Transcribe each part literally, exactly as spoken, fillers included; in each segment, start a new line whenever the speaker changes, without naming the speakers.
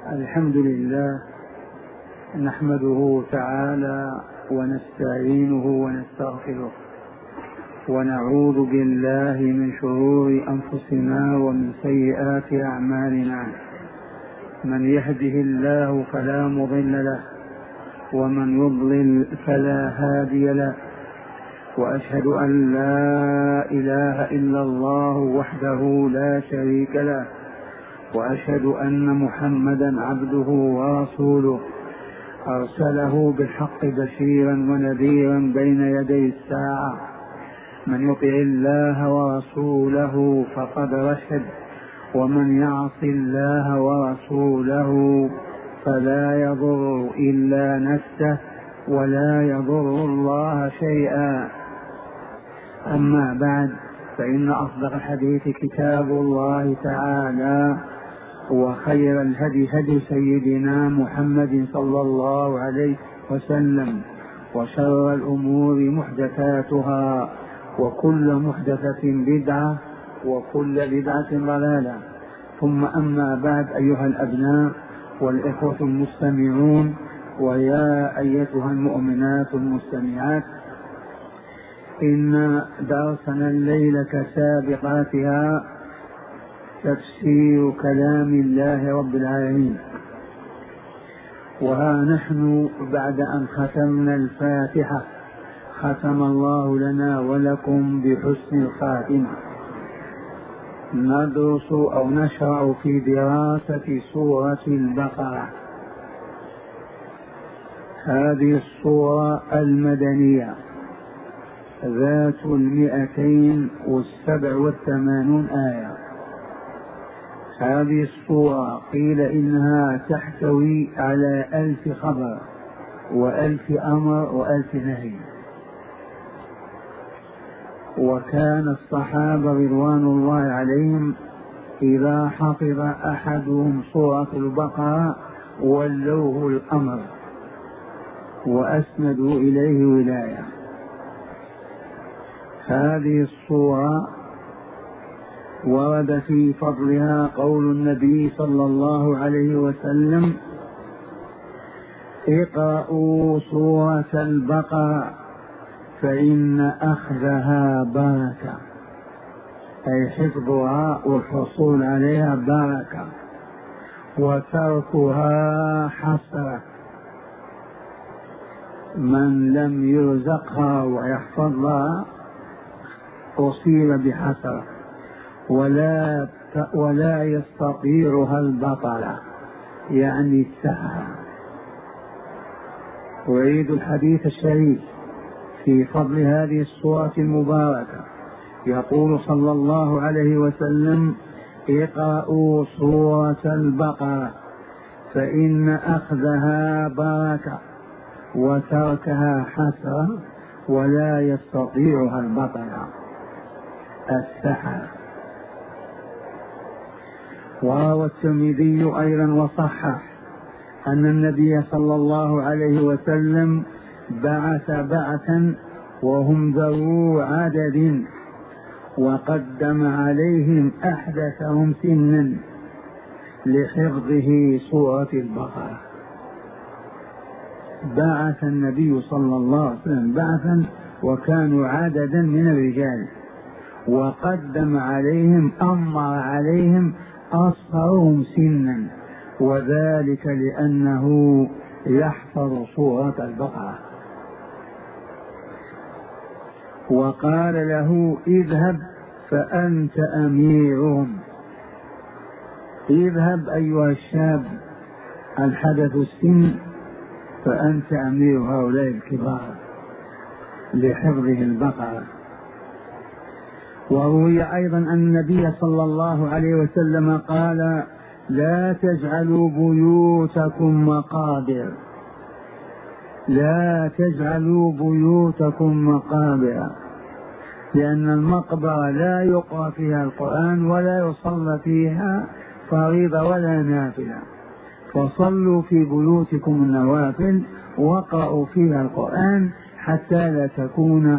الحمد لله نحمده تعالى ونستعينه ونستغفره ونعوذ بالله من شرور أنفسنا ومن سيئات أعمالنا. من يهده الله فلا مضل له ومن يضلل فلا هادي له، وأشهد أن لا إله إلا الله وحده لا شريك له، وأشهد أن محمدا عبده ورسوله أرسله بالحق بشيرا ونذيرا بين يدي الساعة. من يطع الله ورسوله فقد رشد، ومن يعص الله ورسوله فلا يضر إلا نفسه ولا يضر الله شيئا. أما بعد، فإن أصدق الحديث كتاب الله تعالى، وخير الهدي هدي سيدنا محمد صلى الله عليه وسلم، وشر الأمور محدثاتها، وكل محدثة بدعة، وكل بدعة ضلالة. ثم أما بعد، أيها الأبناء والإخوة المستمعون، ويا أيتها المؤمنات المستمعات، إن درسنا الليلة كسابقاتها تفسير كلام الله رب العالمين. وها نحن بعد أن ختمنا الفاتحة، ختم الله لنا ولكم بحسن الخاتمة، ندرس أو نشرع في دراسة سورة البقرة. هذه السورة المدنية ذات المئتين والسبع والثمانون آية. هذه السورة قيل إنها تحتوي على ألف خبر وألف أمر وألف نهي. وكان الصحابة رضوان الله عليهم إذا حفظ أحدهم سورة البقرة ولوه الأمر وأسندوا إليه ولاية. هذه السورة ورد في فضلها قول النبي صلى الله عليه وسلم: اقرأوا سورة البقرة فإن أخذها بركة، أي حفظها والحصول عليها بركة، وتركها حسرة. من لم يرزقها ويحفظها أصيب بحسرة، ولا ولا يستطيعها البطلة، يعني السهرة. أعيد الحديث الشريف في فضل هذه السورة المباركة. يقول صلى الله عليه وسلم: اقرأوا سورة البقرة فإن أخذها بركة وتركها حسرة ولا يستطيعها البطلة، السحر. وروى الترمذي أيضا وصحح أن النبي صلى الله عليه وسلم بعث بعثا وهم ذو عدد، وقدم عليهم أحدثهم سنا لحفظه سورة البقرة. بعث النبي صلى الله عليه وسلم بعثا وكانوا عددا من الرجال، وقدم عليهم أمر عليهم أصغرهم سنا، وذلك لأنه يحفظ سورة البقرة. وقال له: اذهب فأنت أميرهم. اذهب أيها الشاب الحدث السن، فأنت أمير هؤلاء الكبار لحفظه البقرة. وروي أيضا أن النبي صلى الله عليه وسلم قال: لا تجعلوا بيوتكم مقابر، لا تجعلوا بيوتكم مقابر، لأن المقبرة لا يقرأ فيها القرآن ولا يصلى فيها فريضة ولا نافلة، فصلوا في بيوتكم النوافل واقرأوا فيها القرآن حتى لا تكون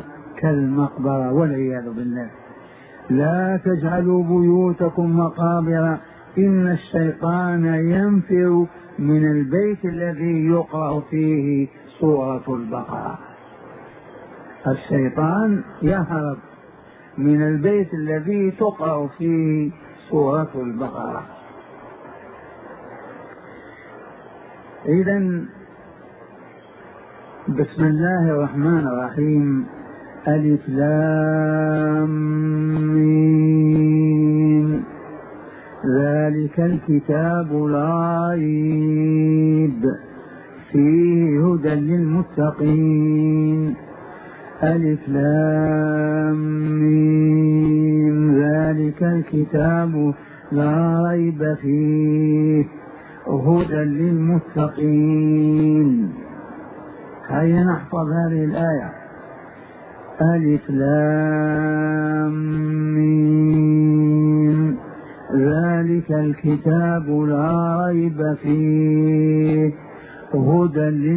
كالمقبرة والعياذ بالله. لا تجعلوا بيوتكم مقابر إن الشيطان ينفر من البيت الذي يقرأ فيه سورة البقرة. الشيطان يهرب من البيت الذي تقرأ فيه سورة البقرة. إذن بسم الله الرحمن الرحيم. ألف لام ميم ذلك الكتاب لا ريب فيه هدى للمتقين. ألف لام ميم ذلك الكتاب لا ريب فيه هدى للمتقين. هيا نحفظ هذه الآية. ألف لام ميم ذلك الكتاب لا ريب فيه هدى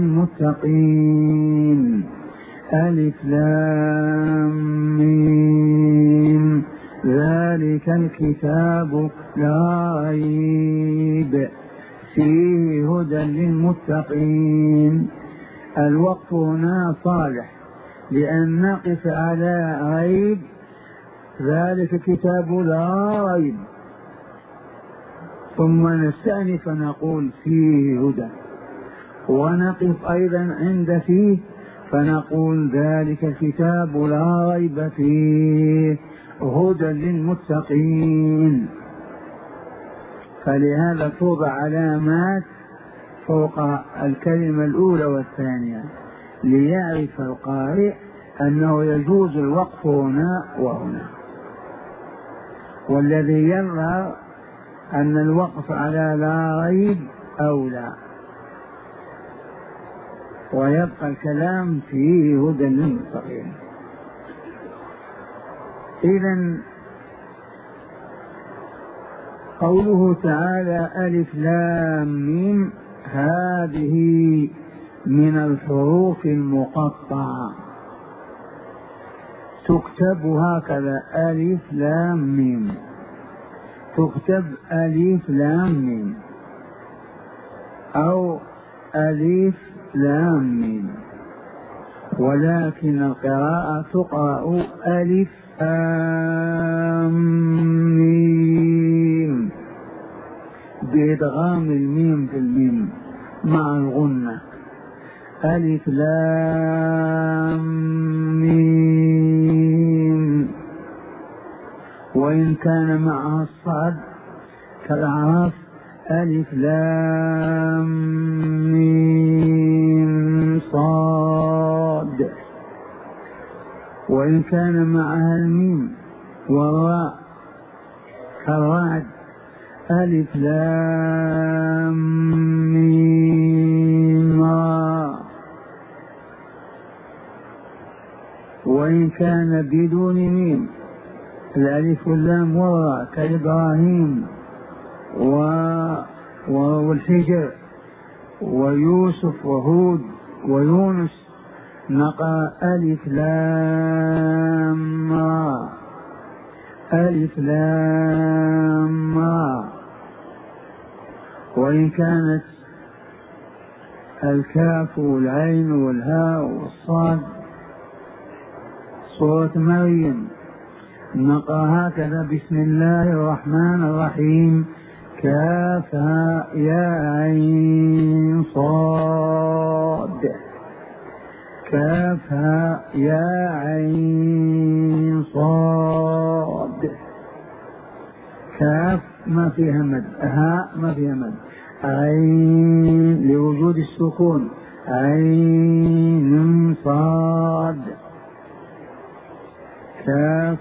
للمتقين. ألف لام ميم ذلك الكتاب لا ريب فيه هدى للمتقين. الوقف هنا صالح لأن نقف على ريب ذلك كتاب لا ريب، ثم نستأنف نقول فيه هدى، ونقف أيضا عند فيه فنقول ذلك الكتاب لا ريب فيه هدى للمتقين. فلهذا توضع علامات فوق الكلمة الأولى والثانية ليعرف القارئ أنه يجوز الوقف هنا وهنا. والذي يظهر أن الوقف على لا ريب أولى، ويبقى الكلام فيه هدى للمتقين. إذن قوله تعالى ألف لام ميم هذه من الحروف المقطعة، تكتب هكذا ألف لام ميم، تكتب ألف لام ميم أو ألف لام ميم، ولكن القراءة تقرأ ألف لام ميم بإدغام الميم في الميم مع الغنة. ألف لام ميم، وإن كان معها الصاد كالأعراف ألف لام ميم صاد، وإن كان معها الميم والراء كالرعد ألف لام ميم را، وإن كان بدون ميم الألف واللام والراء كإبراهيم والحجر ويوسف وهود ويونس نقرأ ألف لام را ألف لام را. وإن كانت الكاف والعين والهاء والصاد سورة مريم نقرأ هكذا بسم الله الرحمن الرحيم كافها يا عين صاد، كافها يا عين صاد. كاف ما فيها مد، هاء ما فيها مد، عين لوجود السكون، عين صاد. كاف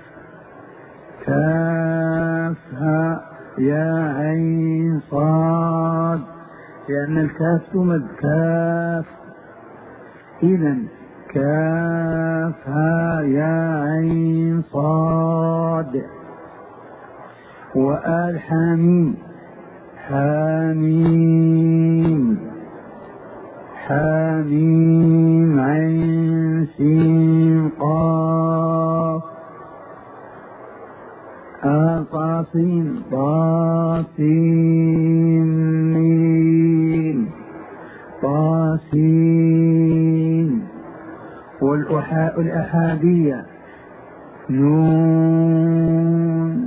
كافها يا عين صاد، لأن الكاف تمد كاف. إذن كافها يا عين صاد. وآل حاميم حاميم حاميم عين سين قاف آل طاسين طاسين سين، والأحادية نون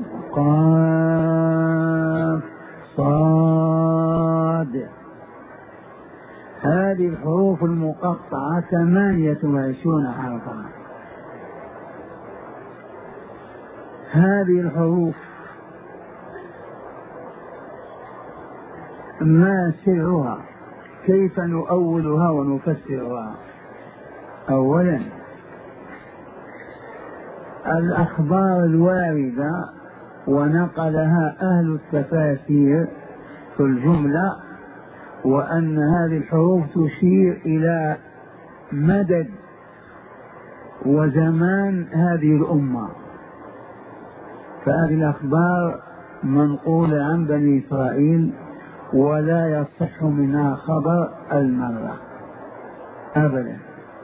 قاف صاد. هذه الحروف المقطعة ثمانية وعشرون حرفا. هذه الحروف ما سرها؟ كيف نؤولها ونفسرها؟ أولا الأخبار الواردة ونقلها أهل التفاسير في الجملة، وأن هذه الحروف تشير إلى مدد وزمان هذه الأمة. فهذه الأخبار منقولة عن بني إسرائيل ولا يصح منها خبر المرة أبدا.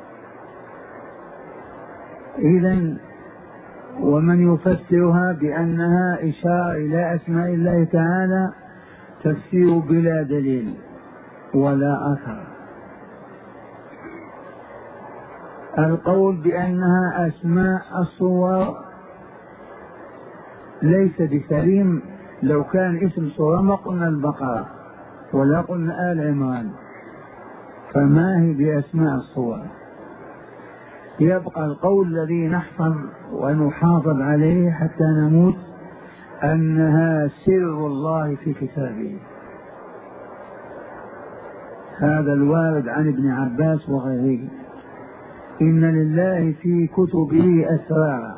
إذن ومن يفسرها بأنها إشارة إلى أسماء الله تعالى تفسير بلا دليل ولا أثر. القول بأنها أسماء الصور ليس بسليم. لو كان اسم صورة ما قلنا البقرة ولا قلنا آل عمران، فما هي بأسماء الصور. يبقى القول الذي نحفظ ونحافظ عليه حتى نموت أنها سر الله في كتابه. هذا الوارد عن ابن عباس وغيره. إن لله في كتبه أسرارا،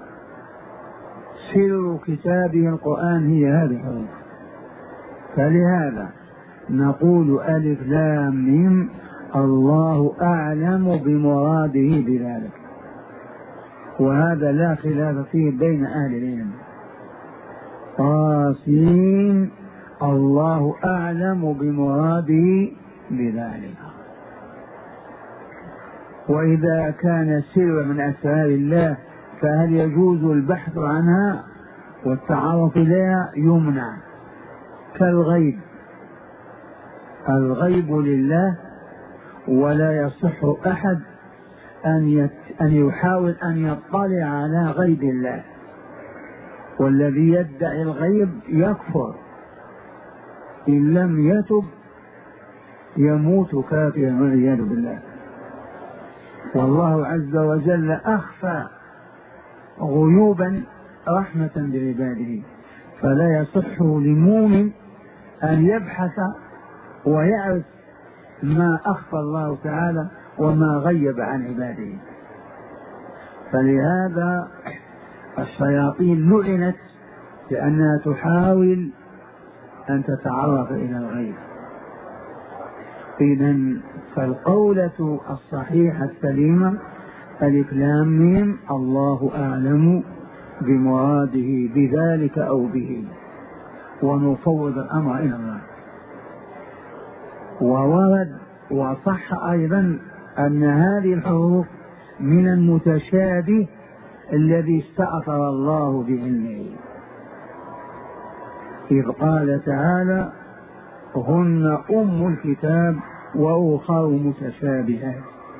سر كتابه القرآن هي هذه الحروف. فلهذا نقول ألف لام ميم الله أعلم بمراده بذلك، وهذا لا خلاف فيه بين أهل العلم. طاسين الله أعلم بمراده بذلك. وإذا كان سر من أسرار الله فهل يجوز البحث عنها والتعرف إليها؟ يمنع. كالغيب، الغيب لله ولا يصح أحد أن, يت... أن يحاول أن يطلع على غيب الله، والذي يدعي الغيب يكفر إن لم يتب يموت كافرا والعياذ بالله. والله عز وجل أخفى غيوبا رحمة بعباده، فلا يصح لمؤمن أن يبحث ويعرف ما أخفى الله تعالى وما غيب عن عباده. فلهذا الشياطين لعنت لأنها تحاول أن تتعرف إلى الغيب. إذن فالقولة الصحيحة السليمة ألف لام ميم الله أعلم بمراده بذلك أو به، ونفوض الأمر إلى الله. وورد وصح أيضا أن هذه الحروف من المتشابه الذي استأثر الله بعلمه، إذ قال تعالى هن أم الكتاب وأخر متشابهات.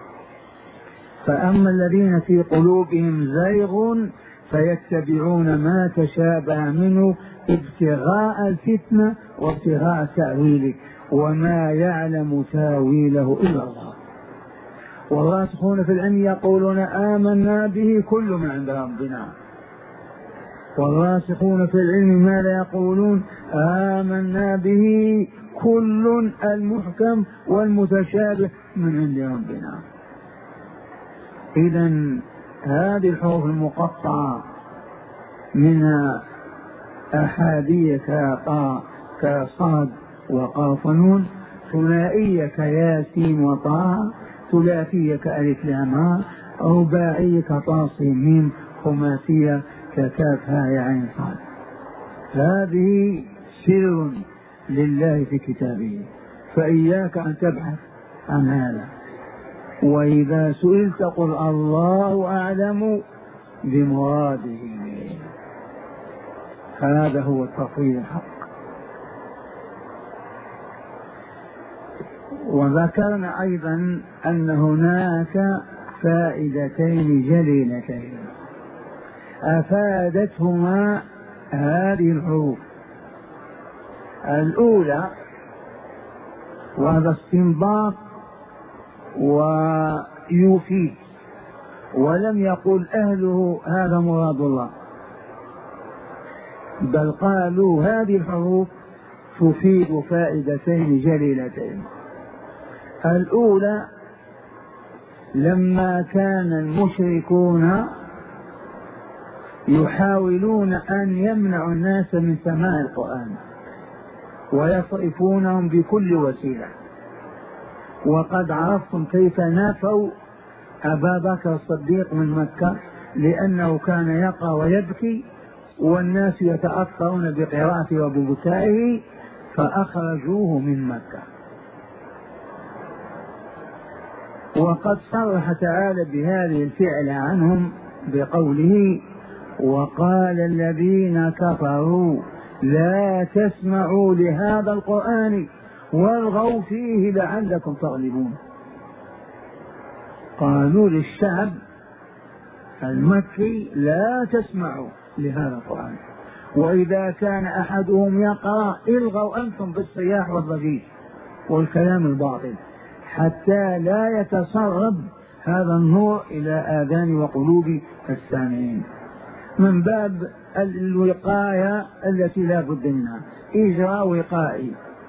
فأما الذين في قلوبهم زيغ فيتبعون ما تشابه منه ابتغاء الفتنة وابتغاء تأويله وما يعلم تاويله إلا الله. والراسخون في العلم يقولون آمنا به كل من عند ربنا. والراسخون في العلم ماذا يقولون؟ آمنا به كل المحكم والمتشابه من عند ربنا. إذن هذه الحروف المقطعة منها أحادية كطاء كصاد وقاف ونون، ثنائية كياسين وطاء، ثلاثية كألف لام، رباعية كطاسين ميم، خماسية ككاف هاء عين صاد. هذه سر لله في كتابه، فإياك أن تبحث عن هذا. وإذا سئلت قل الله أعلم بمراده، هذا هو التفويض الحق. وذكرنا أيضا أن هناك فائدتين جليلتين أفادتهما هذه الحروف. الأولى وهذا استنباط ويفيد، ولم يقل أهله هذا مراد الله، بل قالوا هذه الحروف تفيد فائدتين جليلتين. الأولى لما كان المشركون يحاولون أن يمنعوا الناس من سماع القرآن ويصرفونهم بكل وسيلة، وقد عرفتم كيف نافوا أبا بكر الصديق من مكة لأنه كان يقرأ ويبكي والناس يتأثرون بقراءته وببكائه فأخرجوه من مكة. وقد صرح تعالى بهذه الفعل عنهم بقوله وقال الذين كفروا لا تسمعوا لهذا القرآن والغوا فيه لعلكم تغلبون. قالوا للشعب المكي لا تسمعوا لهذا القرآن، وإذا كان أحدهم يقرأ الغوا أنتم بالصياح والضجيج والكلام الباطل حتى لا يتسرب هذا النور إلى آذان وقلوب السامعين، من باب الوقاية التي لا بد منها، إجراء وقائي.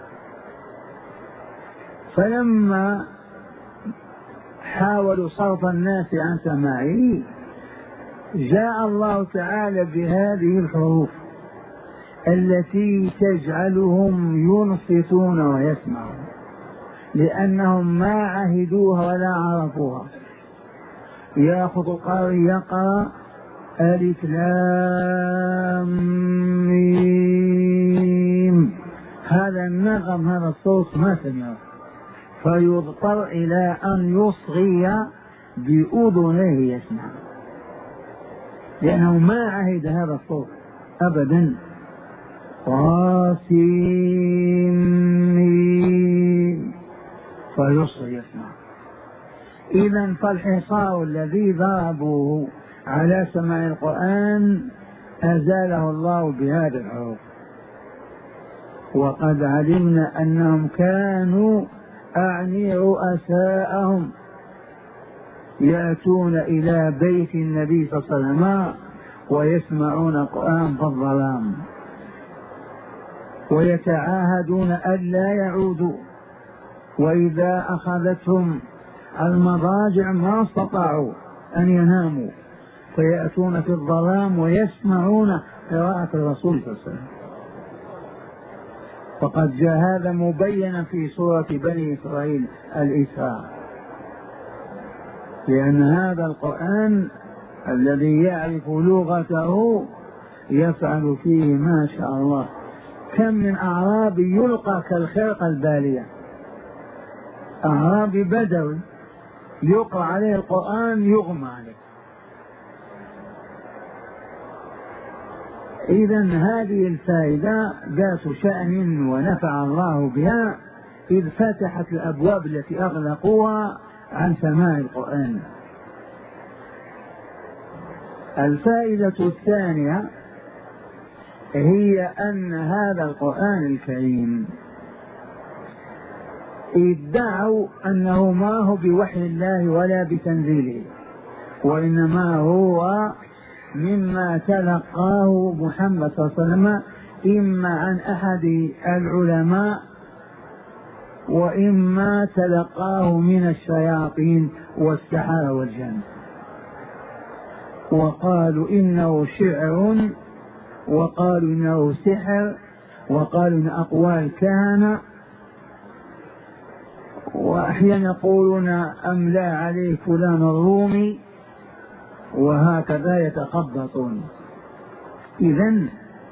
فلما حاولوا صرف الناس عن سماعه جاء الله تعالى بهذه الحروف التي تجعلهم ينصتون ويسمعون، لأنهم ما عهدوها ولا عرفوها. يأخذ القارئ يقرأ ألف لام ميم، هذا النغم هذا الصوت ما سمعه، فيضطر إلى أن يصغي بأذنيه يسمع، لأنه ما عهد هذا الصوت أبدا. قاسم فيصغي يسمع. إذا فالحصار الذي ضربوه على سماع القرآن أزاله الله بهذا الحروف. وقد علمنا أنهم كانوا أعني رؤساءهم يأتون إلى بيت النبي صلى الله عليه وسلم ويسمعون القرآن في الظلام ويتعاهدون ألا يعودوا، وإذا أخذتهم المضاجع ما استطاعوا أن يناموا فيأتون في الظلام ويسمعون قراءة الرسول صلى الله عليه وسلم. وقد جاء هذا مبينا في سورة بني إسرائيل الإسراء، لأن هذا القرآن الذي يعرف لغته يفعل فيه ما شاء الله. كم من أعرابي يلقى كالخرقة البالية، أعرابي بدوي يقرأ عليه القرآن يغمى عليه. إذا هذه الفائدة ذات شأن ونفع الله بها إذ فتحت الأبواب التي أغلقوها عن سماع القرآن. الفائدة الثانية هي أن هذا القرآن الكريم ادعوا أنه ما هو بوحي الله ولا بتنزيله، وإنما هو مما تلقاه محمد صلى الله عليه وسلم إما عن أحد العلماء وإما تلقاه من الشياطين والسحرة والجن. وقالوا إنه شعر، وقالوا إنه سحر، وقالوا إن أقوال كهنة، وأحيانا يقولون أملى عليه فلان الرومي، وهكذا يتخبطون. إذن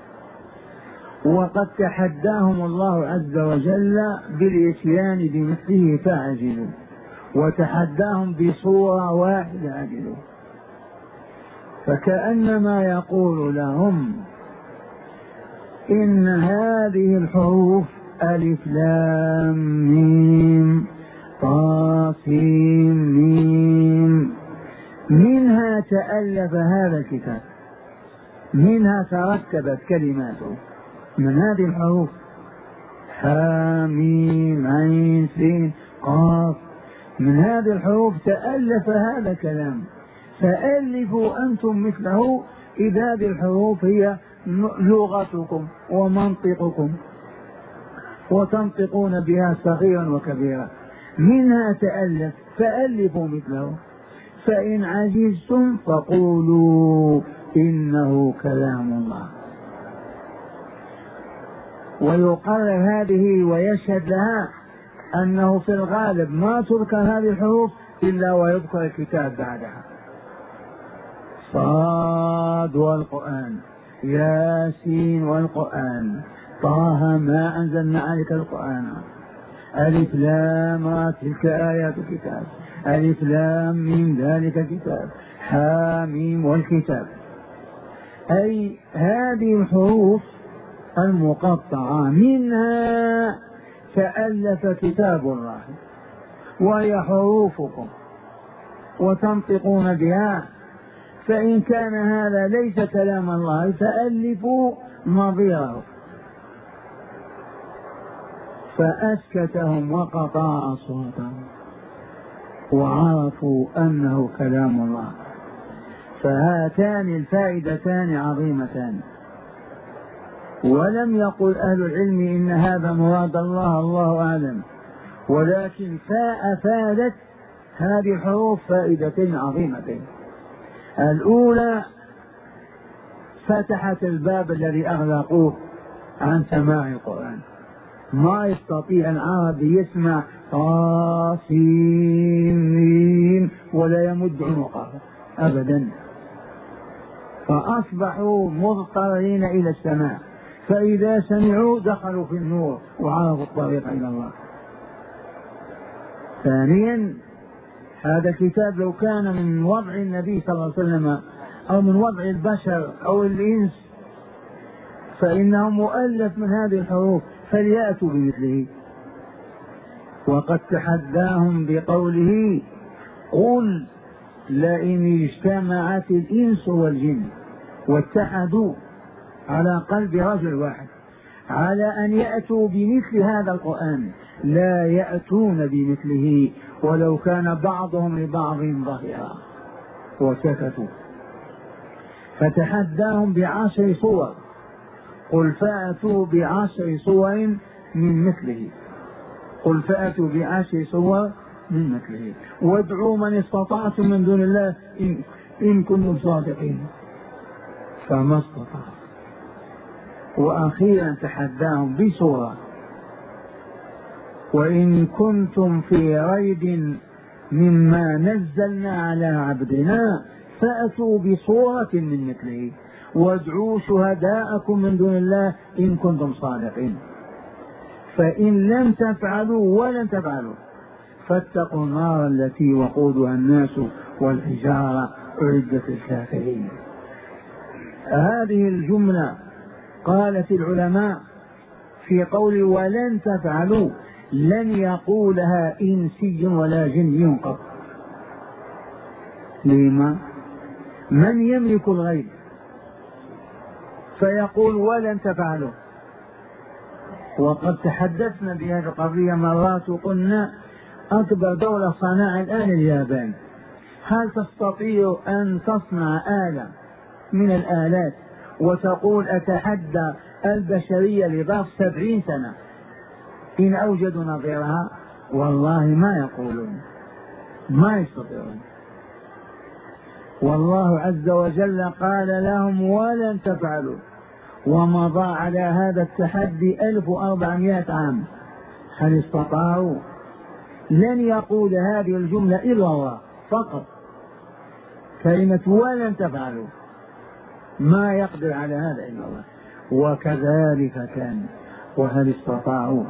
وقد تحداهم الله عز وجل بالإتيان بمثله فعجلوا، وتحداهم بصورة واحدة عجلوا، فكأنما يقول لهم إن هذه الحروف ألف لام ميم تألف هذا الكتاب، منها تركبت كلماته من هذه الحروف حاميم عين سين قاف، من هذه الحروف تألف هذا الكلام، فألفوا أنتم مثله إذ هذه الحروف هي لغتكم ومنطقكم وتنطقون بها صغيرا وكبيرا، منها تألف فألفوا مثله، فإن عجزتم فقولوا إنه كلام الله. ويقرر هذه ويشهد لها أنه في الغالب ما تذكر هذه الحروف إلا ويذكر الكتاب بعدها، صاد والقرآن، ياسين والقرآن، طه ما أنزلنا عليك القرآن، ألف لام را تلك آيات الكتاب، ألف لام من ذلك الكتاب، حاميم والكتاب. أي هذه الحروف المقطعة منها تألف كتاب الله، وهي حروفكم وتنطقون بها، فإن كان هذا ليس كلام الله فألفوا نظيره. فأسكتهم وقطع أصواتهم وعرفوا أنه كلام الله. فهاتان الفائدتان عظيمتان. ولم يقل أهل العلم إن هذا مراد الله، الله أعلم، ولكن فأفادت هذه الحروف فائدتين عظيمتين. الأولى فتحت الباب الذي أغلقوه عن سماع القرآن، ما يستطيع العربي يسمع طاسين ولا يمد عنقه أبدا، فأصبحوا مضطرين إلى السماع، فإذا سمعوا دخلوا في النور وعرفوا الطريق إلى الله. ثانيا هذا الكتاب لو كان من وضع النبي صلى الله عليه وسلم أو من وضع البشر أو الإنس فإنه مؤلف من هذه الحروف، فليأتوا بمثله. وقد تحداهم بقوله قل لئن اجتمعت الإنس والجن واتحدوا على قلب رجل واحد على أن يأتوا بمثل هذا القرآن لا يأتون بمثله ولو كان بعضهم لبعض ظهيرا، وسكتوا. فتحداهم بعشر صور، قل فأتوا بعشر صور من مثله، قل فأتوا بعشر صور من مثله وادعوا من استطعتم من دون الله إن, إن كنتم صادقين، فما استطاعوا. وأخيرا تحداهم بصورة وإن كنتم في ريب مما نزلنا على عبدنا فأتوا بصورة من مثله وادعوا شهداءكم من دون الله إن كنتم صادقين، فإن لم تفعلوا ولن تفعلوا فاتقوا النار التي وقودها الناس والحجارة أعدت للكافرين. هذه الجملة قالت العلماء في قول ولن تفعلوا لن يقولها إنسي ولا جني قط. لما؟ من يملك الغيب فيقول ولن تفعلوا؟ وقد تحدثنا بهذه القضية مرات وقلنا أكبر دولة صناعة الآن اليابان، هل تستطيع أن تصنع آلة من الآلات وتقول أتحدى البشرية لظرف سبعين سنة إن أوجدوا نظيرها؟ والله ما يقولون، ما يستطيعون. والله عز وجل قال لهم ولن تفعلوا، ومضى على هذا التحدي ألف وأربعمائة عام، هل استطاعوا؟ لن يقول هذه الجملة إلا الله فقط، كلمة ولن تفعلوا، ما يقدر على هذا إلا الله. وكذلك كان، وهل استطاعوا؟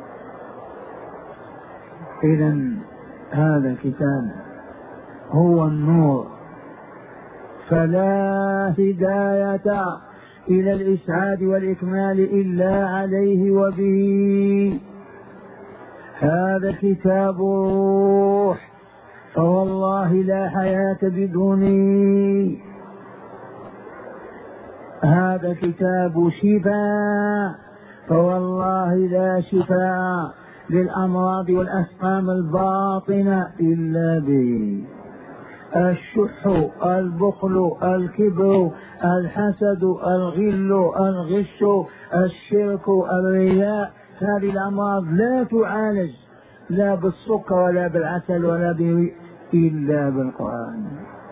إذن هذا الكتاب هو النور، فلا هداية إلى الإسعاد والإكمال إلا عليه وبه. هذا كتاب الروح، فوالله لا حياة بدوني. هذا كتاب شفاء، فوالله لا شفاء للأمراض والأسقام الباطنة إلا به. الشح، البخل، الكبر، الحسد، الغل، الغش، الشرك، الرياء، هذه الأمراض لا تعالج لا بالسكر ولا بالعسل ولا ب... إلا بالقرآن.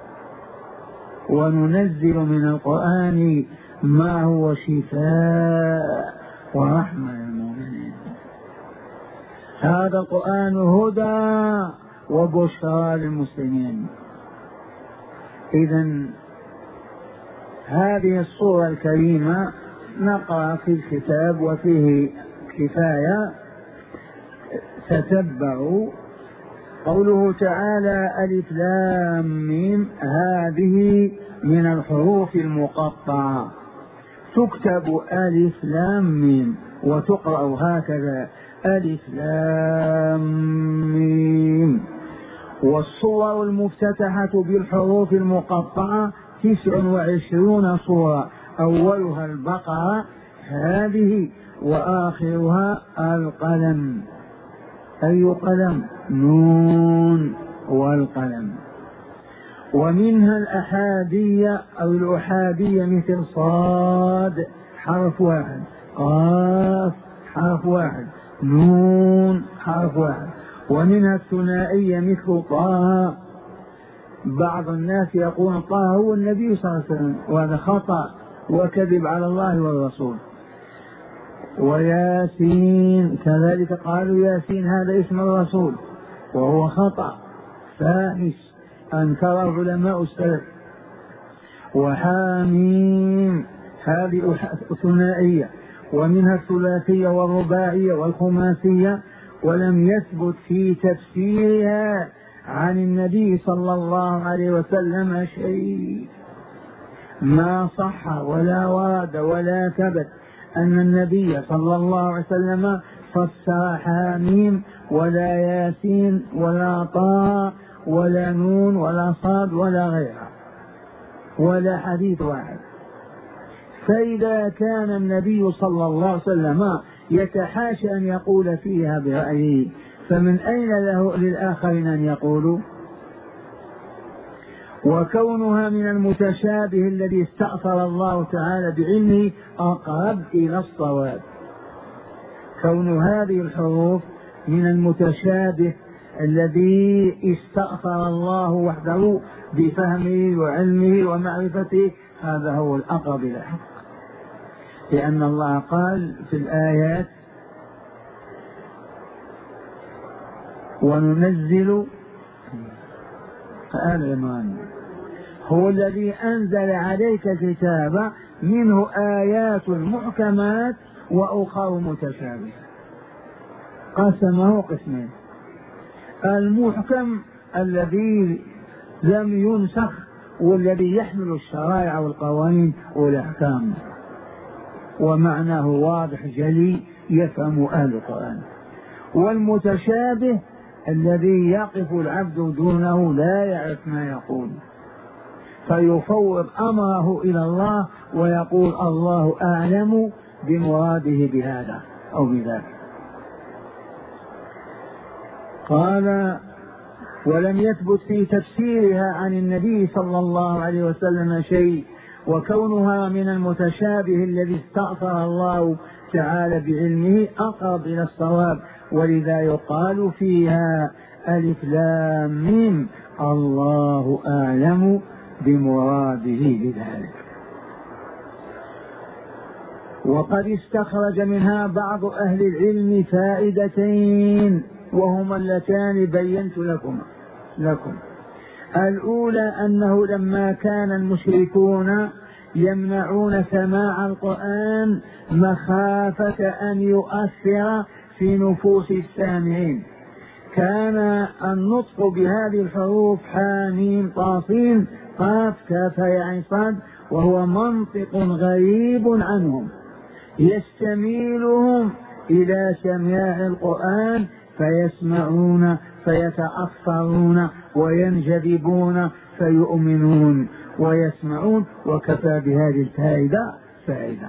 وننزل من القرآن ما هو شفاء ورحمة للمؤمنين. هذا القرآن هدى وبشرى للمسلمين. إذن هذه الصورة الكريمة نقرأ في الكتاب وفيه كفاية. تتبعوا قوله تعالى ألف لام ميم، هذه من الحروف المقطعة، تكتب ألف لام ميم وتقرأ هكذا ألف لام ميم. والصور المفتتحة بالحروف المقطعة تسع وعشرون صورة، أولها البقرة هذه وآخرها القلم. أي قلم؟ نون والقلم. ومنها الأحادية أو الأحادية مثل صاد حرف واحد، قاف حرف واحد، نون حرف واحد. ومنها الثنائية مثل طه. بعض الناس يقول طه هو النبي صلى الله عليه وسلم، وهذا خطأ وكذب على الله والرسول. وياسين كذلك قالوا ياسين هذا اسم الرسول، وهو خطأ فاحش أنكره علماء السلف. وحاميم هذه ثنائية. ومنها الثلاثية والرباعية والخماسية. ولم يثبت في تفسيرها عن النبي صلى الله عليه وسلم شيء، ما صح ولا ورد ولا ثبت أن النبي صلى الله عليه وسلم فسر حاميم ولا ياسين ولا طه ولا نون ولا صاد ولا غيرها، ولا حديث واحد. فإذا كان النبي صلى الله عليه وسلم يتحاشى أن يقول فيها برأيه، فمن أين له للآخرين أن يقولوا؟ وكونها من المتشابه الذي استأثر الله تعالى بعلمه أقرب إلى الصواب. كون هذه الحروف من المتشابه الذي استأثر الله وحده بفهمه وعلمه ومعرفته، هذا هو الأقرب إلى الحق. لأن الله قال في الآيات وننزل آل عمران هو الذي أنزل عليك الكتاب منه آيات محكمات وأخر متشابهة. قسمه قسمين: المحكم الذي لم ينسخ والذي يحمل الشرائع والقوانين والأحكام ومعناه واضح جلي يفهم أهل القرآن، والمتشابه الذي يقف العبد دونه لا يعرف ما يقول فيفوض أمره إلى الله ويقول الله أعلم بمراده بهذا أو بذاك. قال ولم يثبت في تفسيرها عن النبي صلى الله عليه وسلم شيء، وكونها من المتشابه الذي استأثر الله تعالى بعلمه أقرب إلى الصواب، ولذا يقال فيها ألف لام ميم الله أعلم بمراده بذلك. وقد استخرج منها بعض أهل العلم فائدتين وهما اللتان بينت لكم لكم الأولى أنه لما كان المشركون يمنعون سماع القرآن مخافة أن يؤثر في نفوس السامعين، كان النطق بهذه الحروف حاميم طاسين قاف كاف يا عين صاد وهو منطق غريب عنهم يستميلهم إلى سماع القرآن فيسمعون فيتأثرون وينجذبون فيؤمنون ويسمعون، وكفى بهذه الفائدة فائدة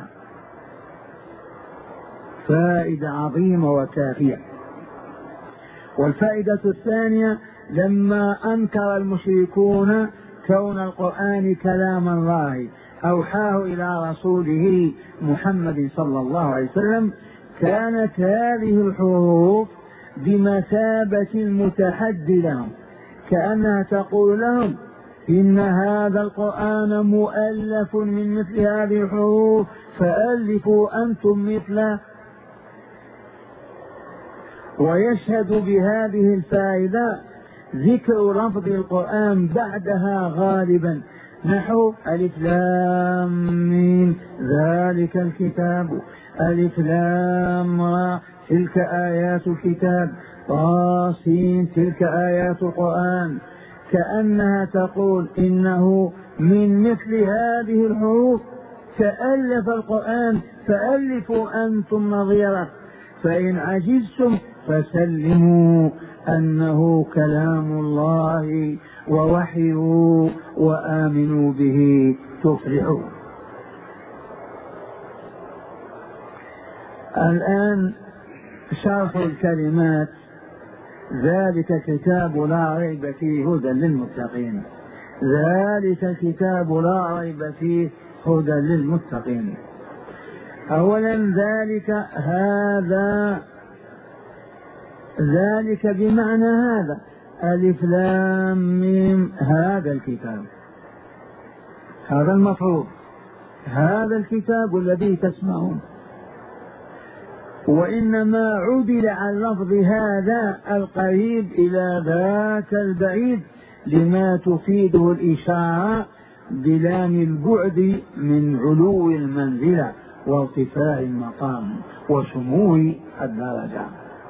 فائدة عظيمة وكافية. والفائدة الثانية: لما أنكر المشركون كون القرآن كلام الله أوحاه إلى رسوله محمد صلى الله عليه وسلم، كانت هذه الحروف بمثابة المتحدي لهم، كأنها تقول لهم إن هذا القرآن مؤلف من مثل هذه الحروف فألفوا أنتم مثله. ويشهد بهذه الفائدة ذكر لفظ القرآن بعدها غالبا، نحو ألف لام ميم ذلك الكتاب، ألف لام را تلك آيات الكتاب، طاسين تلك آيات القرآن، كأنها تقول إنه من مثل هذه الحروف تألف القرآن فألفوا أنتم نظيره، فإن عجزتم فسلموا أنه كلام الله ووحيه وآمنوا به تفلحوا. الآن شرح الكلمات. ذلك الكتاب لا ريب فيه هدى للمتقين. ذلك الكتاب لا ريب فيه هدى للمتقين. أولا ذلك هذا، ذلك بمعنى هذا، ألف لام ميم هذا الكتاب، هذا المفروض، هذا الكتاب الذي تسمعون. وإنما عدل عن لفظ هذا القريب إلى ذاك البعيد لما تفيده الإشارة بلام البعد من علو المنزلة وارتفاع المقام وسمو الدرجة.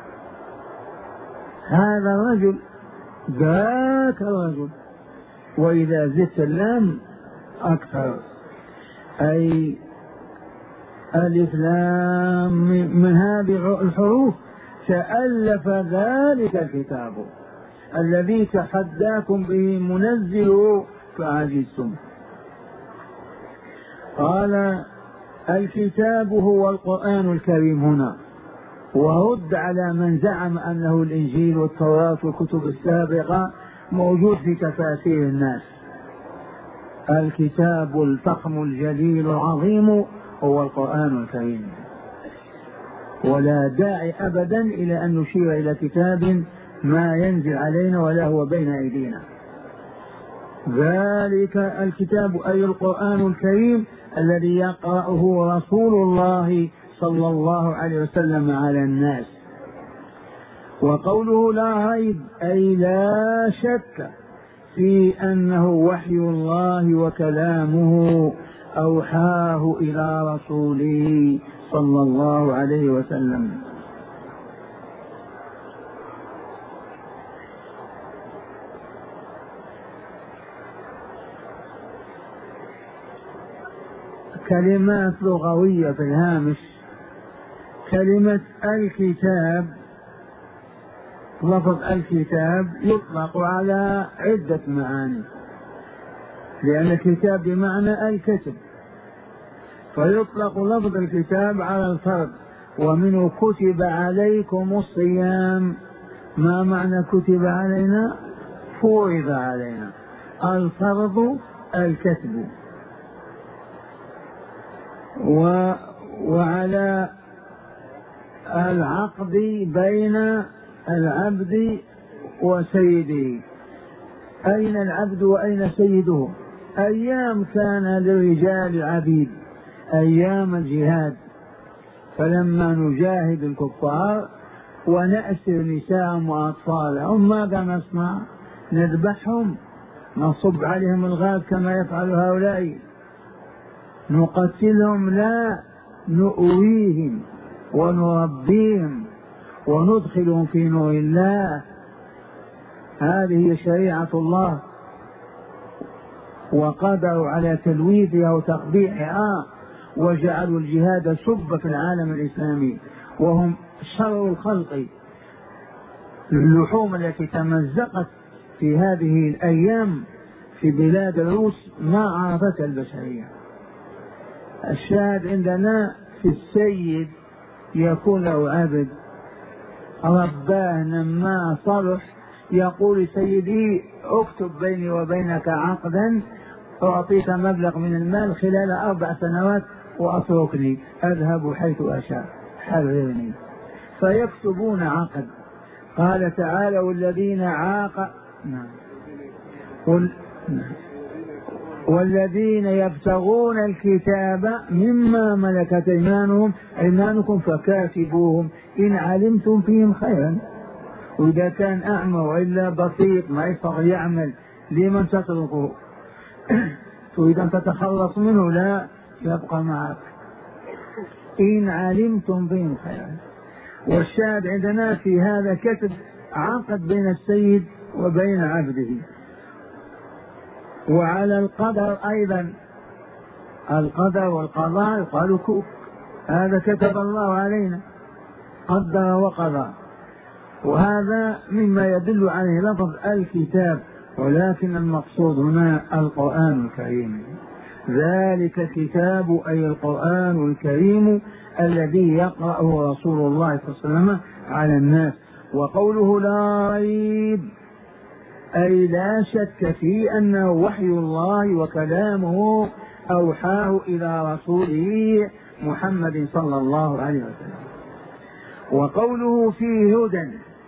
هذا الرجل ذاك الرجل، وإذا زدت اللام أكثر، أي ألف لام من هذه الحروف تألف ذلك الكتاب الذي تحداكم به منزل فعجزتم. قال الكتاب هو القرآن الكريم هنا، ورد على من زعم أنه الإنجيل والتوراة والكتب السابقة موجود في تفاسير الناس. الكتاب الفخم الجليل العظيم هو القرآن الكريم، ولا داعي أبدا إلى أن نشير إلى كتاب ما ينزل علينا ولا هو بين أيدينا. ذلك الكتاب أي القرآن الكريم الذي يقرأه رسول الله صلى الله عليه وسلم على الناس. وقوله لا ريب أي لا شك في أنه وحي الله وكلامه أوحاه إلى رسوله صلى الله عليه وسلم. كلمات لغوية في الهامش. كلمة الكتاب، لفظ الكتاب يطلق على عدة معاني، لأن الكتاب بمعنى الكتب، فيطلق لفظ الكتاب على الفرد، ومنه كتب عليكم الصيام. ما معنى كتب علينا؟ فرض علينا. الفرض الكتب. و وعلى العقد بين العبد وسيده. أين العبد وأين سيده؟ أيام كان للرجال عبيد، أيام الجهاد، فلما نجاهد الكفار ونأسر نساءهم وأطفالهم ماذا نصنع؟ نذبحهم، نصب عليهم الغاز كما يفعل هؤلاء، نقتلهم؟ لا، نؤويهم ونربيهم وندخلهم في نور الله. هذه هي شريعة الله، وقدروا على تلويثها وتقبيحها وجعلوا الجهاد سب في العالم الإسلامي، وهم شر الخلق. اللحوم التي تمزقت في هذه الأيام في بلاد الروس ما عرفتها البشرية. الشاهد عندنا في السيد يكون له عبد رباه نماه صلح، يقول سيدي اكتب بيني وبينك عقدا أعطيك مبلغ من المال خلال أربع سنوات وأتركني أذهب حيث أشاء حررني، فيكتبون عقد. قال تعالى والذين عاق نعم. وال... والذين يبتغون الكتاب مما ملكت ايمانهم ايمانكم فكاتبوهم ان علمتم فيهم خيرا. واذا كان اعمى والا بسيط ما يستطيع يعمل لمن تتركه تريد ان تتخلص منه لا يبقى معك ان علمتم فيهم خيرا. والشاهد عندنا في هذا كتب عقد بين السيد وبين عبده. وعلى القدر أيضا القدر والقضاء قالوا كوف، هذا كتب الله علينا قدر وقضى، وهذا مما يدل عليه لفظ الكتاب، ولكن المقصود هنا القرآن الكريم. ذلك الكتاب أي القرآن الكريم الذي يقرأه رسول الله صلى الله عليه وسلم على الناس. وقوله لا ريب أي لا شك في أنه وحي الله وكلامه أوحاه إلى رسوله محمد صلى الله عليه وسلم. وقوله فيه هدى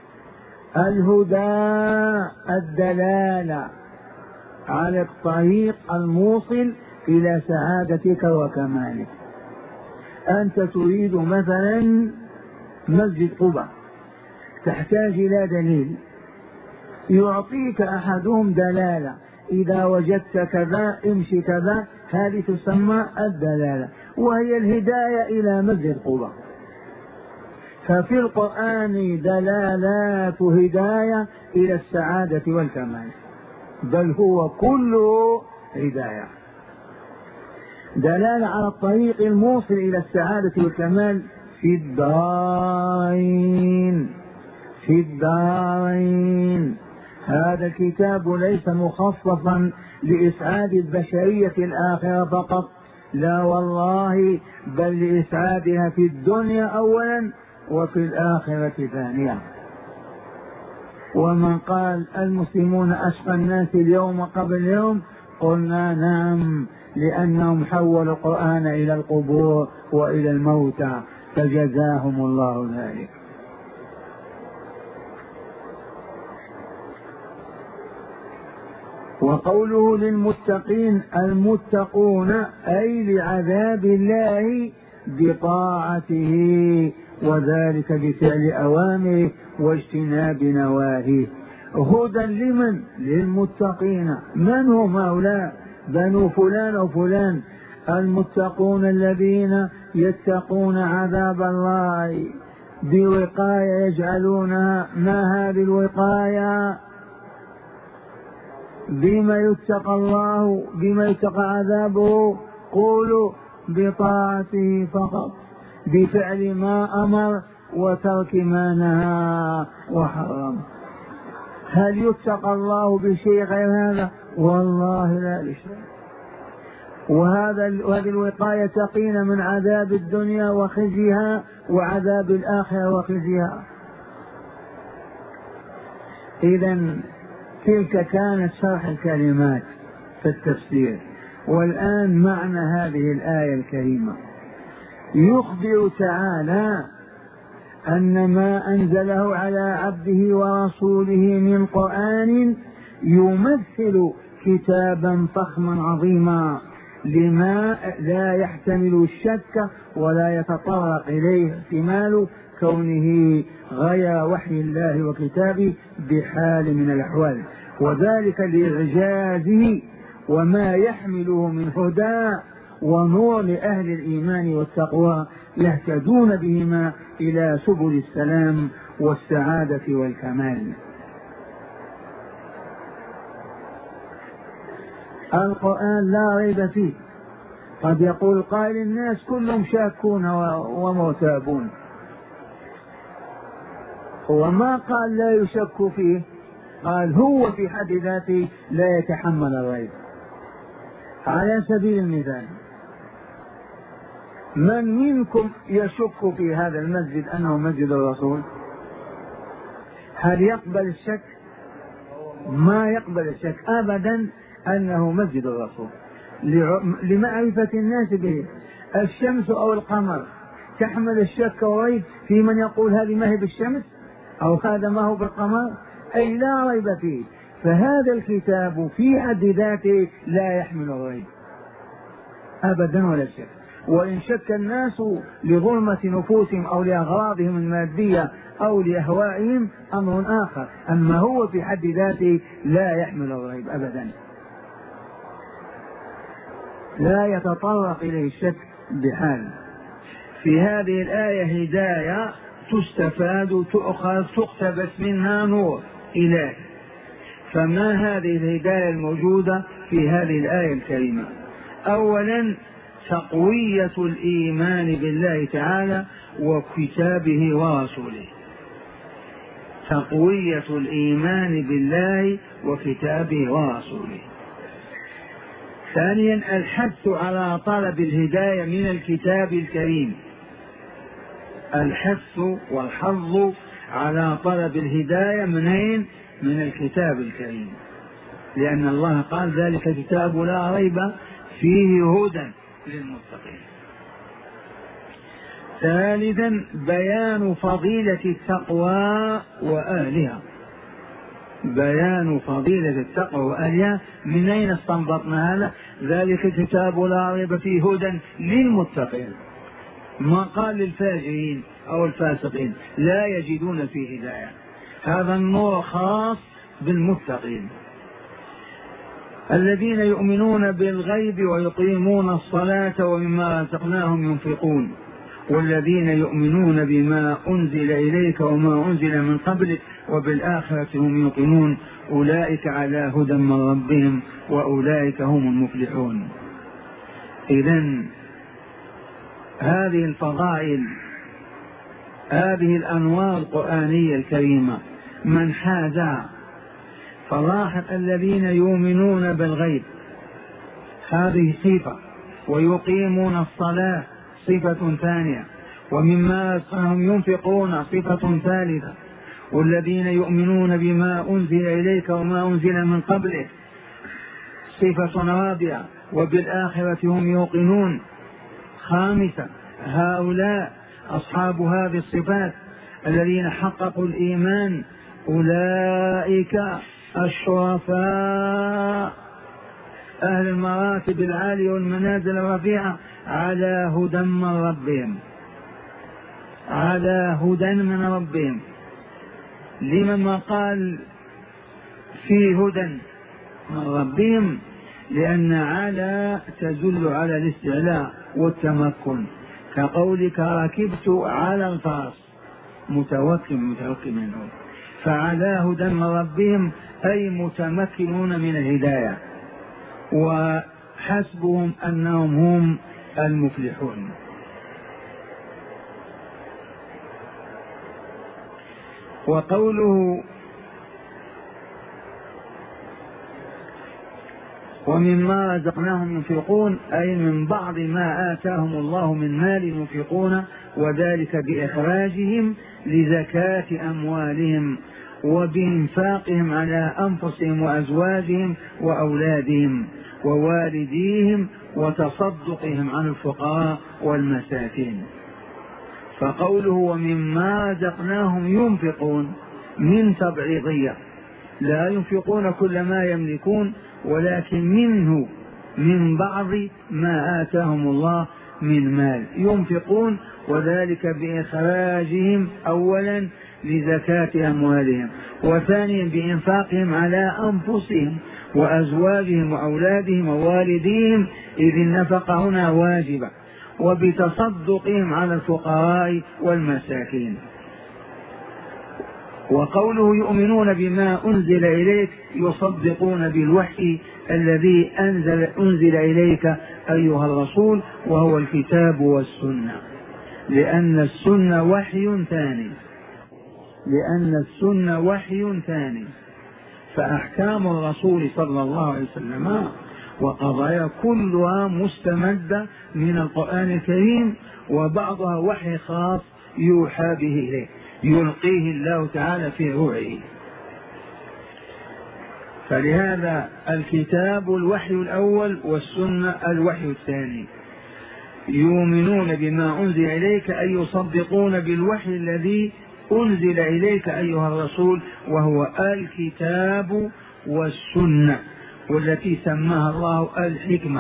الهدى الدلالة على الطريق الموصل إلى سعادتك وكمالك. أنت تريد مثلا مسجد قباء تحتاج إلى دليل، يعطيك أحدهم دلالة إذا وجدت كذا امشي كذا، هذه تسمى الدلالة وهي الهداية إلى مسجد قباء. ففي القرآن دلالات هداية إلى السعادة والكمال، بل هو كله هداية، دلالة على الطريق الموصل إلى السعادة والكمال في الدارين في الدارين. هذا الكتاب ليس مخصصا لإسعاد البشرية الآخرة فقط، لا والله، بل لإسعادها في الدنيا أولا وفي الآخرة ثانيا. ومن قال المسلمون أشقى الناس اليوم قبل اليوم، قلنا نعم، لأنهم حولوا القرآن إلى القبور وإلى الموتى فجزاهم الله ذلك. وقوله للمتقين المتقون أي لعذاب الله بطاعته، وذلك بفعل أوامره واجتناب نواهيه. هدى لمن؟ للمتقين. من هم هؤلاء؟ بنو فلان وفلان. المتقون الذين يتقون عذاب الله بوقاية يجعلونها. ما هذه الوقاية؟ بما يتقى الله، بما يتقى عذابه. قولوا بطاعته فقط، بفعل ما أمر وترك ما نهى وحرم. هل يتقى الله بشيء غير هذا؟ والله لا لشيء. وهذا هذه الوقاية تقينا من عذاب الدنيا وخزيها وعذاب الآخرة وخزيها. إذن تلك كانت شرح الكلمات في التفسير. والآن معنى هذه الآية الكريمة. يخبر تعالى أن ما أنزله على عبده ورسوله من قرآن يمثل كتابا فخما عظيما لما لا يحتمل الشك ولا يتطرق إليه احتمال كونه غير وحي الله وكتابه بحال من الأحوال، وذلك لإعجازه وما يحمله من هدى ونور لأهل الإيمان والتقوى يهتدون بهما إلى سبل السلام والسعادة والكمال. القرآن لا ريب فيه. قد يقول قائل الناس كلهم شاكون ومرتابون، هو ما قال لا يشك فيه، قال هو في حد ذاته لا يتحمل الريب. على سبيل المثال، من منكم يشك في هذا المسجد أنه مسجد الرسول؟ هل يقبل الشك؟ ما يقبل الشك أبدا أنه مسجد الرسول، لمعرفة الناس به. الشمس أو القمر تحمل الشك والريب في من يقول هذه ما هي بالشمس أو هذا ما هو بالقمر؟ أي لا ريب فيه. فهذا الكتاب في حد ذاته لا يحمل الريب أبدا ولا شك. وإن شك الناس لظلمة نفوسهم أو لأغراضهم المادية أو لأهوائهم أمر آخر، أما هو في حد ذاته لا يحمل الريب أبدا، لا يتطرق إليه الشك بحال. في هذه الآية هداية تستفاد تؤخذ تقتبس منها نور إلهي. فما هذه الهداية الموجودة في هذه الآية الكريمة؟ أولا تقوية الإيمان بالله تعالى وكتابه ورسوله، تقوية الإيمان بالله وكتابه ورسوله. ثانيا الحث على طلب الهداية من الكتاب الكريم، الحث والحظ على طلب الهداية منين؟ من الكتاب الكريم، لأن الله قال ذلك كتاب لا ريب فيه هدى للمتقين. ثالثا بيان فضيلة التقوى وأهلها، بيان فضيلة التقوى وأهلها. من أين استنبطنا هذا؟ ذلك كتاب لا ريب فيه هدى للمتقين، ما قال للفاجرين أو الفاسقين لا يجدون فيه هداية، هذا النور خاص بالمتقين الذين يؤمنون بالغيب ويقيمون الصلاة ومما رزقناهم ينفقون، والذين يؤمنون بما أنزل إليك وما أنزل من قبلك وبالآخرة هم يوقنون، أولئك على هدى من ربهم وأولئك هم المفلحون. إذن هذه الفضائل، هذه الأنوار القرآنية الكريمة من حازها، فلاحظ الذين يؤمنون بالغيب هذه صفة، ويقيمون الصلاة صفة ثانية، ومما رزقناهم ينفقون صفة ثالثة، والذين يؤمنون بما أنزل إليك وما أنزل من قبلك صفة رابعة، وبالآخرة هم يوقنون خامسة. هؤلاء أصحاب هذه الصفات الذين حققوا الإيمان أولئك الشرفاء أهل المراتب العالية والمنازل الرفيعة على هدى من ربهم، على هدى من ربهم. لمن ما قال في هدى من ربهم؟ لأن على تدل على الاستعلاء والتمكن، كقولك ركبت على الفرس متوكل متوكل منه، فعلى هدى من ربهم أي متمكنون من الهداية، وحسبهم أنهم هم المفلحون. وقوله ومما رزقناهم ينفقون أي من بعض ما آتاهم الله من مال ينفقون، وذلك بإخراجهم لزكاة أموالهم وبإنفاقهم على أنفسهم وأزواجهم وأولادهم ووالديهم وتصدقهم عن الفقراء والمساكين. فقوله ومما رزقناهم ينفقون من تبعيضية، لا ينفقون كل ما يملكون، ولكن منه من بعض ما آتاهم الله من مال ينفقون، وذلك بإخراجهم أولا لزكاة أموالهم، وثانيا بإنفاقهم على أنفسهم وأزواجهم وأولادهم ووالديهم، إذ النفقة هنا واجبة، وبتصدقهم على الفقراء والمساكين. وقوله يؤمنون بما أنزل إليك يصدقون بالوحي الذي أنزل, أنزل إليك أيها الرسول، وهو الكتاب والسنة، لأن السنة وحي ثاني. لأن السنة وحي ثاني، فأحكام الرسول صلى الله عليه وسلم وقضايا كلها مستمدة من القرآن الكريم، وبعضها وحي خاص يوحى به إليه يلقيه الله تعالى في روعه. فلهذا الكتاب الوحي الأول والسنة الوحي الثاني. يؤمنون بما أنزل إليك أي يصدقون بالوحي الذي أنزل إليك أيها الرسول، وهو الكتاب والسنة، والتي سماها الله الحكمة.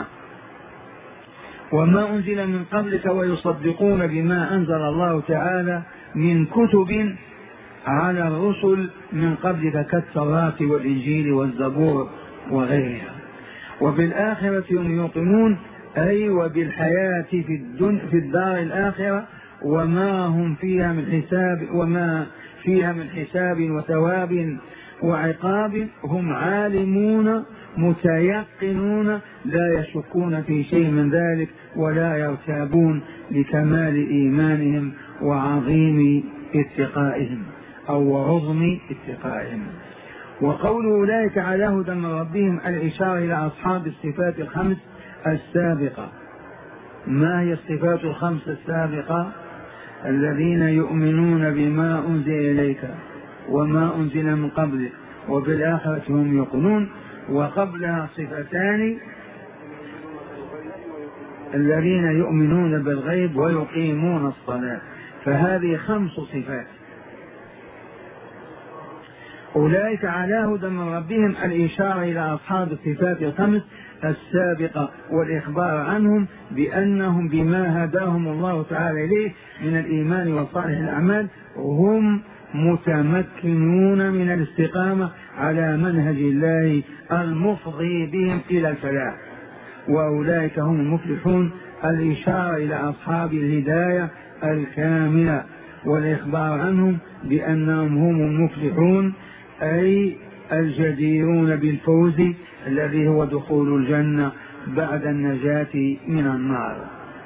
وما أنزل من قبلك ويصدقون بما أنزل الله تعالى من كتب على الرسل من قبلك كالتوراة والإنجيل والزبور وغيرها. وبالآخرة هم يوقنون، أي وبالحياة في, الدن في الدار الآخرة وما هم فيها من حساب وما فيها من حساب وثواب وعقاب هم عالمون متيقنون لا يشكون في شيء من ذلك ولا يرتابون لكمال إيمانهم وعظيم اتقائهم أو عظم اتقائهم. وقول أولئك على هدى من ربهم الإشارة إلى أصحاب الصفات الخمس السابقة. ما هي الصفات الخمس السابقة؟ الذين يؤمنون بما أنزل إليك وما أنزل من قبلك وبالآخرة هم يوقنون. وقبلها صفتان: الذين يؤمنون بالغيب ويقيمون الصلاة. فهذه خمس صفات. أولئك على هدى من ربهم الإشارة إلى أصحاب الصفات الخمس السابقة والإخبار عنهم بأنهم بما هداهم الله تعالى إليه من الإيمان وصالح الأعمال هم متمكنون من الاستقامة على منهج الله المفضي بهم إلى الفلاح، وأولئك هم المفلحون. الإشارة إلى أصحاب الهداية الكاملة والإخبار عنهم بأنهم هم المفلحون، أي الجديرون بالفوز الذي هو دخول الجنة بعد النجاة من النار.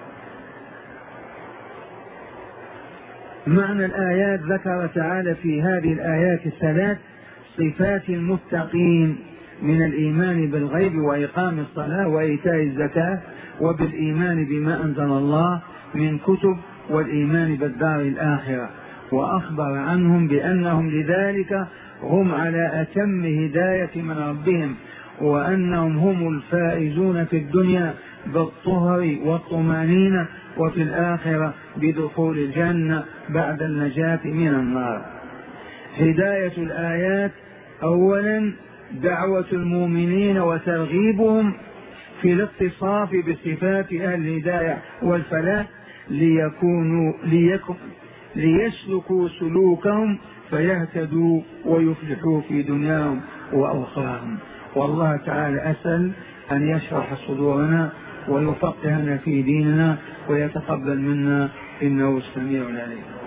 معنى الآيات: ذكر تعالى في هذه الآيات الثلاث صفات المتقين من الإيمان بالغيب وإقام الصلاة وإيتاء الزكاة وبالإيمان بما أنزل الله من كتب والإيمان بالدار الآخرة، وأخبر عنهم بأنهم لذلك هم على أتم هداية من ربهم، وأنهم هم الفائزون في الدنيا بالطهر والطمأنينة، وفي الآخرة بدخول الجنة بعد النجاة من النار. هداية الآيات: أولا دعوة المؤمنين وترغيبهم في الاتصاف بصفات أهل الهداية والفلاح ليكونوا ليكن ليسلكوا سلوكهم فيهتدوا ويفلحوا في دنياهم وأخراهم. والله تعالى أسأل أن يشرح صدورنا ويفقهنا في ديننا ويتقبل منا إنه السميع العليم.